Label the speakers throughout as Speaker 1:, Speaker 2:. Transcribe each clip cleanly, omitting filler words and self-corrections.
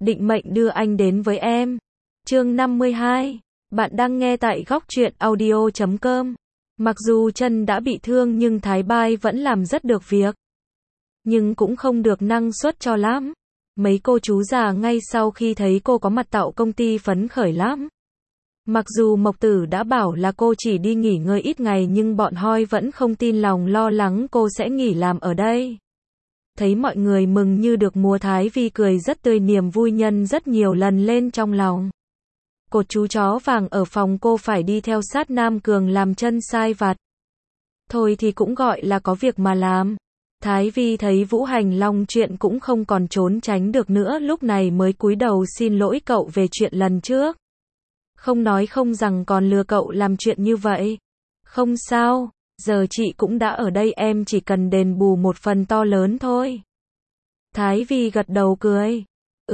Speaker 1: định mệnh đưa anh đến với em. Chương 52. Bạn đang nghe tại góc truyện audio.com. Mặc dù chân đã bị thương nhưng Thái Bai vẫn làm rất được việc. Nhưng cũng không được năng suất cho lắm. Mấy cô chú già ngay sau khi thấy cô có mặt tạo công ty phấn khởi lắm. Mặc dù Mộc Tử đã bảo là cô chỉ đi nghỉ ngơi ít ngày nhưng bọn Hoi vẫn không tin lòng, lo lắng cô sẽ nghỉ làm ở đây. Thấy mọi người mừng như được mùa, Thái Vi cười rất tươi, niềm vui nhân rất nhiều lần lên trong lòng. Cột chú chó vàng ở phòng cô phải đi theo sát Nam Cường làm chân sai vặt. Thôi thì cũng gọi là có việc mà làm. Thái Vi thấy Vũ Hành Long chuyện cũng không còn trốn tránh được nữa, lúc này mới cúi đầu xin lỗi cậu về chuyện lần trước. Không nói không rằng còn lừa cậu làm chuyện như vậy. Không sao, giờ chị cũng đã ở đây, em chỉ cần đền bù một phần to lớn thôi. Thái Vi gật đầu cười.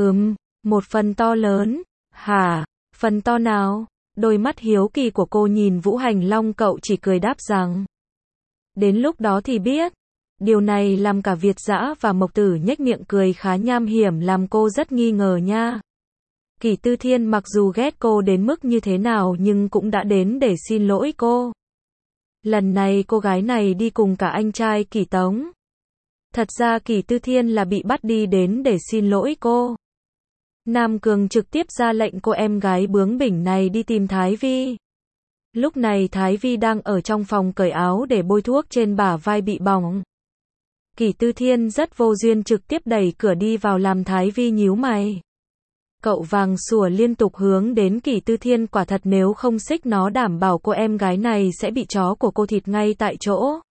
Speaker 1: Một phần to lớn, hả? Phần to nào? Đôi mắt hiếu kỳ của cô nhìn Vũ Hành Long, cậu chỉ cười đáp rằng đến lúc đó thì biết. Điều này làm cả Việt Dã và Mộc Tử nhếch miệng cười khá nham hiểm, làm cô rất nghi ngờ nha. Kỷ Tư Thiên mặc dù ghét cô đến mức như thế nào nhưng cũng đã đến để xin lỗi cô. Lần này cô gái này đi cùng cả anh trai Kỷ Tống. Thật ra Kỷ Tư Thiên là bị bắt đi đến để xin lỗi cô. Nam Cường trực tiếp ra lệnh cô em gái bướng bỉnh này đi tìm Thái Vi. Lúc này Thái Vi đang ở trong phòng cởi áo để bôi thuốc trên bả vai bị bỏng. Kỷ Tư Thiên rất vô duyên trực tiếp đẩy cửa đi vào làm Thái Vi nhíu mày. Cậu vàng sủa liên tục hướng đến Kỷ Tư Thiên, quả thật nếu không xích nó đảm bảo cô em gái này sẽ bị chó của cô thịt ngay tại chỗ.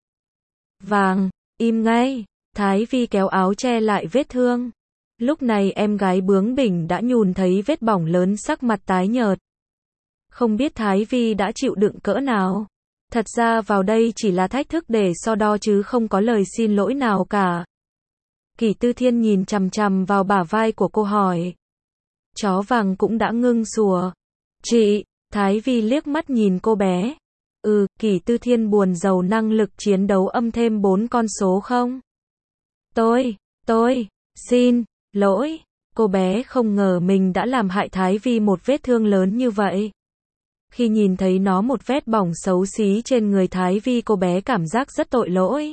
Speaker 1: Vàng, im ngay. Thái Vi kéo áo che lại vết thương. Lúc này em gái bướng bỉnh đã nhùn thấy vết bỏng lớn, sắc mặt tái nhợt. Không biết Thái Vi đã chịu đựng cỡ nào. Thật ra vào đây chỉ là thách thức để so đo chứ không có lời xin lỗi nào cả. Kỷ Tư Thiên nhìn chằm chằm vào bả vai của cô hỏi. Chó vàng cũng đã ngưng sủa. Chị, Thái Vi liếc mắt nhìn cô bé. Kỷ Tư Thiên buồn rầu, năng lực chiến đấu âm thêm 4 con số không? Tôi, xin lỗi. Cô bé không ngờ mình đã làm hại Thái Vi một vết thương lớn như vậy. Khi nhìn thấy nó một vết bỏng xấu xí trên người Thái Vi, cô bé cảm giác rất tội lỗi.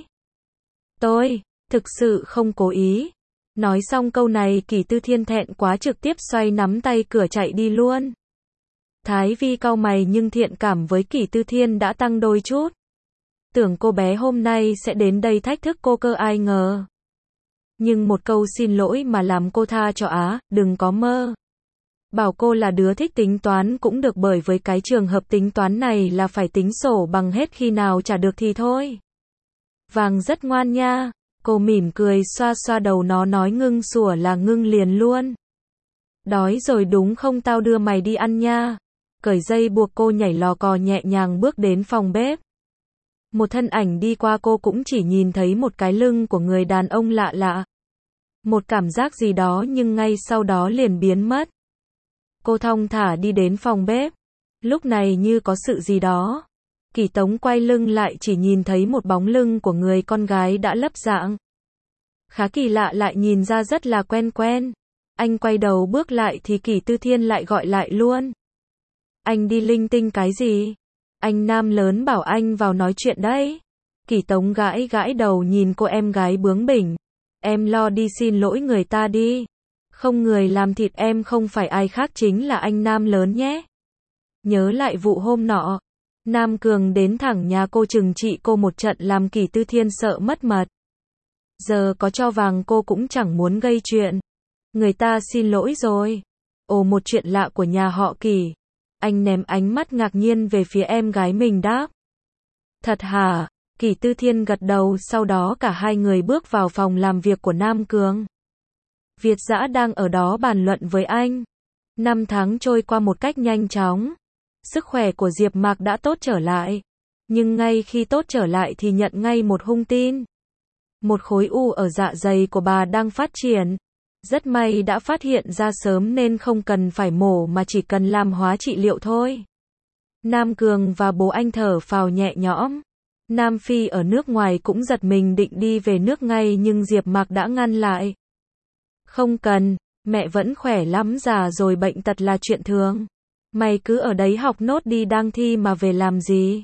Speaker 1: Tôi, thực sự không cố ý. Nói xong câu này Kỷ Tư Thiên thẹn quá trực tiếp xoay nắm tay cửa chạy đi luôn. Thái Vi cau mày nhưng thiện cảm với Kỷ Tư Thiên đã tăng đôi chút. Tưởng cô bé hôm nay sẽ đến đây thách thức cô cơ, ai ngờ. Nhưng một câu xin lỗi mà làm cô tha cho á, đừng có mơ. Bảo cô là đứa thích tính toán cũng được, bởi với cái trường hợp tính toán này là phải tính sổ bằng hết, khi nào trả được thì thôi. Vàng rất ngoan nha. Cô mỉm cười xoa xoa đầu nó, nói ngưng sủa là ngưng liền luôn. Đói rồi đúng không, tao đưa mày đi ăn nha. Cởi dây buộc cô nhảy lò cò nhẹ nhàng bước đến phòng bếp. Một thân ảnh đi qua, cô cũng chỉ nhìn thấy một cái lưng của người đàn ông lạ lạ. Một cảm giác gì đó nhưng ngay sau đó liền biến mất. Cô thong thả đi đến phòng bếp. Lúc này như có sự gì đó. Kỷ Tống quay lưng lại chỉ nhìn thấy một bóng lưng của người con gái đã lấp dạng. Khá kỳ lạ, lại nhìn ra rất là quen quen. Anh quay đầu bước lại thì Kỷ Tư Thiên lại gọi lại luôn. Anh đi linh tinh cái gì? Anh Nam lớn bảo anh vào nói chuyện đấy. Kỷ Tống gãi gãi đầu nhìn cô em gái bướng bỉnh. Em lo đi xin lỗi người ta đi. Không, người làm thịt em không phải ai khác chính là anh Nam lớn nhé. Nhớ lại vụ hôm nọ. Nam Cường đến thẳng nhà cô trừng trị cô một trận làm Kỷ Tư Thiên sợ mất mật. Giờ có cho vàng cô cũng chẳng muốn gây chuyện. Người ta xin lỗi rồi. Ồ, một chuyện lạ của nhà họ Kỷ. Anh ném ánh mắt ngạc nhiên về phía em gái mình đáp. Thật hả? Kỷ Tư Thiên gật đầu, sau đó cả hai người bước vào phòng làm việc của Nam Cường. Việt Dã đang ở đó bàn luận với anh. 5 tháng trôi qua một cách nhanh chóng. Sức khỏe của Diệp Mạc đã tốt trở lại. Nhưng ngay khi tốt trở lại thì nhận ngay một hung tin. Một khối u ở dạ dày của bà đang phát triển. Rất may đã phát hiện ra sớm nên không cần phải mổ mà chỉ cần làm hóa trị liệu thôi. Nam Cường và bố anh thở phào nhẹ nhõm. Nam Phi ở nước ngoài cũng giật mình định đi về nước ngay nhưng Diệp Mạc đã ngăn lại. Không cần, Mẹ vẫn khỏe lắm, già rồi bệnh tật là chuyện thường. Mày cứ ở đấy học nốt đi, đang thi mà về làm gì?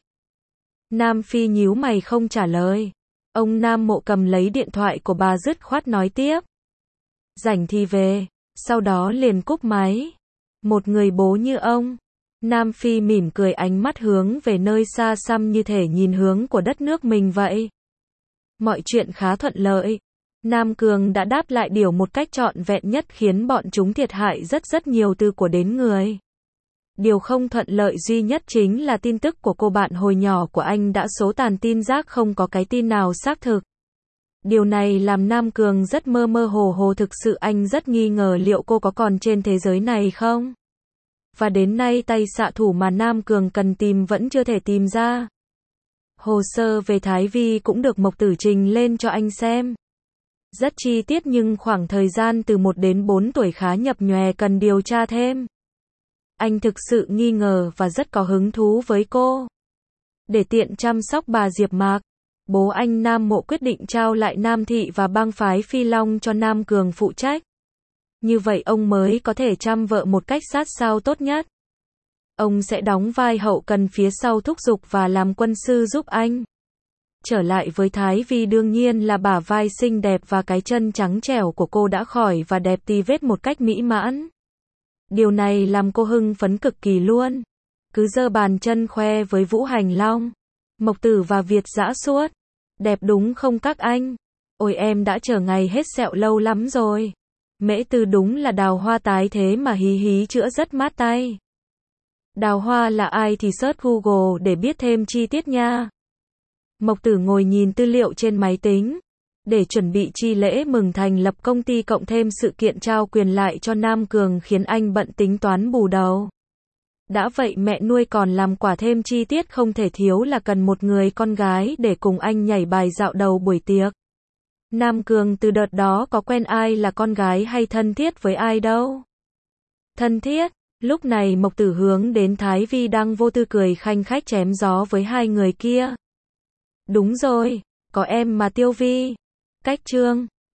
Speaker 1: Nam Phi nhíu mày không trả lời. Ông Nam Mộ cầm lấy điện thoại của bà dứt khoát nói tiếp. Rảnh thì về, sau đó liền cúp máy. Một người bố như ông. Nam Phi mỉm cười, ánh mắt hướng về nơi xa xăm như thể nhìn hướng của đất nước mình vậy. Mọi chuyện khá thuận lợi. Nam Cường đã đáp lại điều một cách trọn vẹn nhất, khiến bọn chúng thiệt hại rất nhiều từ của đến người. Điều không thuận lợi duy nhất chính là tin tức của cô bạn hồi nhỏ của anh đã số tàn tin rác, không có cái tin nào xác thực. Điều này làm Nam Cường rất mơ hồ, thực sự anh rất nghi ngờ liệu cô có còn trên thế giới này không? Và đến nay tay xạ thủ mà Nam Cường cần tìm vẫn chưa thể tìm ra. Hồ sơ về Thái Vi cũng được Mộc Tử trình lên cho anh xem. Rất chi tiết nhưng khoảng thời gian từ 1 đến 4 tuổi khá nhập nhòe, cần điều tra thêm. Anh thực sự nghi ngờ và rất có hứng thú với cô. Để tiện chăm sóc bà Diệp Mạc, bố anh Nam Mộ quyết định trao lại Nam Thị và bang phái Phi Long cho Nam Cường phụ trách. Như vậy ông mới có thể chăm vợ một cách sát sao tốt nhất. Ông sẽ đóng vai hậu cần phía sau, thúc giục và làm quân sư giúp anh. Trở lại với Thái Vi đương nhiên là bả vai xinh đẹp và cái chân trắng trẻo của cô đã khỏi và đẹp tì vết một cách mỹ mãn. Điều này làm cô hưng phấn cực kỳ luôn. Cứ giơ bàn chân khoe với Vũ Hành Long, Mộc Tử và Việt Dã suốt. Đẹp đúng không các anh? Ôi em đã chờ ngày hết sẹo lâu lắm rồi. Mễ Tư đúng là đào hoa tái thế mà hí chữa rất mát tay. Đào hoa là ai thì search Google để biết thêm chi tiết nha. Mộc Tử ngồi nhìn tư liệu trên máy tính. Để chuẩn bị chi lễ mừng thành lập công ty cộng thêm sự kiện trao quyền lại cho Nam Cường khiến anh bận tính toán bù đầu. Đã vậy mẹ nuôi còn làm quả thêm chi tiết không thể thiếu là cần một người con gái để cùng anh nhảy bài dạo đầu buổi tiệc. Nam Cường từ đợt đó có quen ai là con gái hay thân thiết với ai đâu. Thân thiết, lúc này Mộc Tử hướng đến Thái Vi đang vô tư cười khanh khách chém gió với hai người kia. Đúng rồi, có em mà Tiêu Vi. Cách chương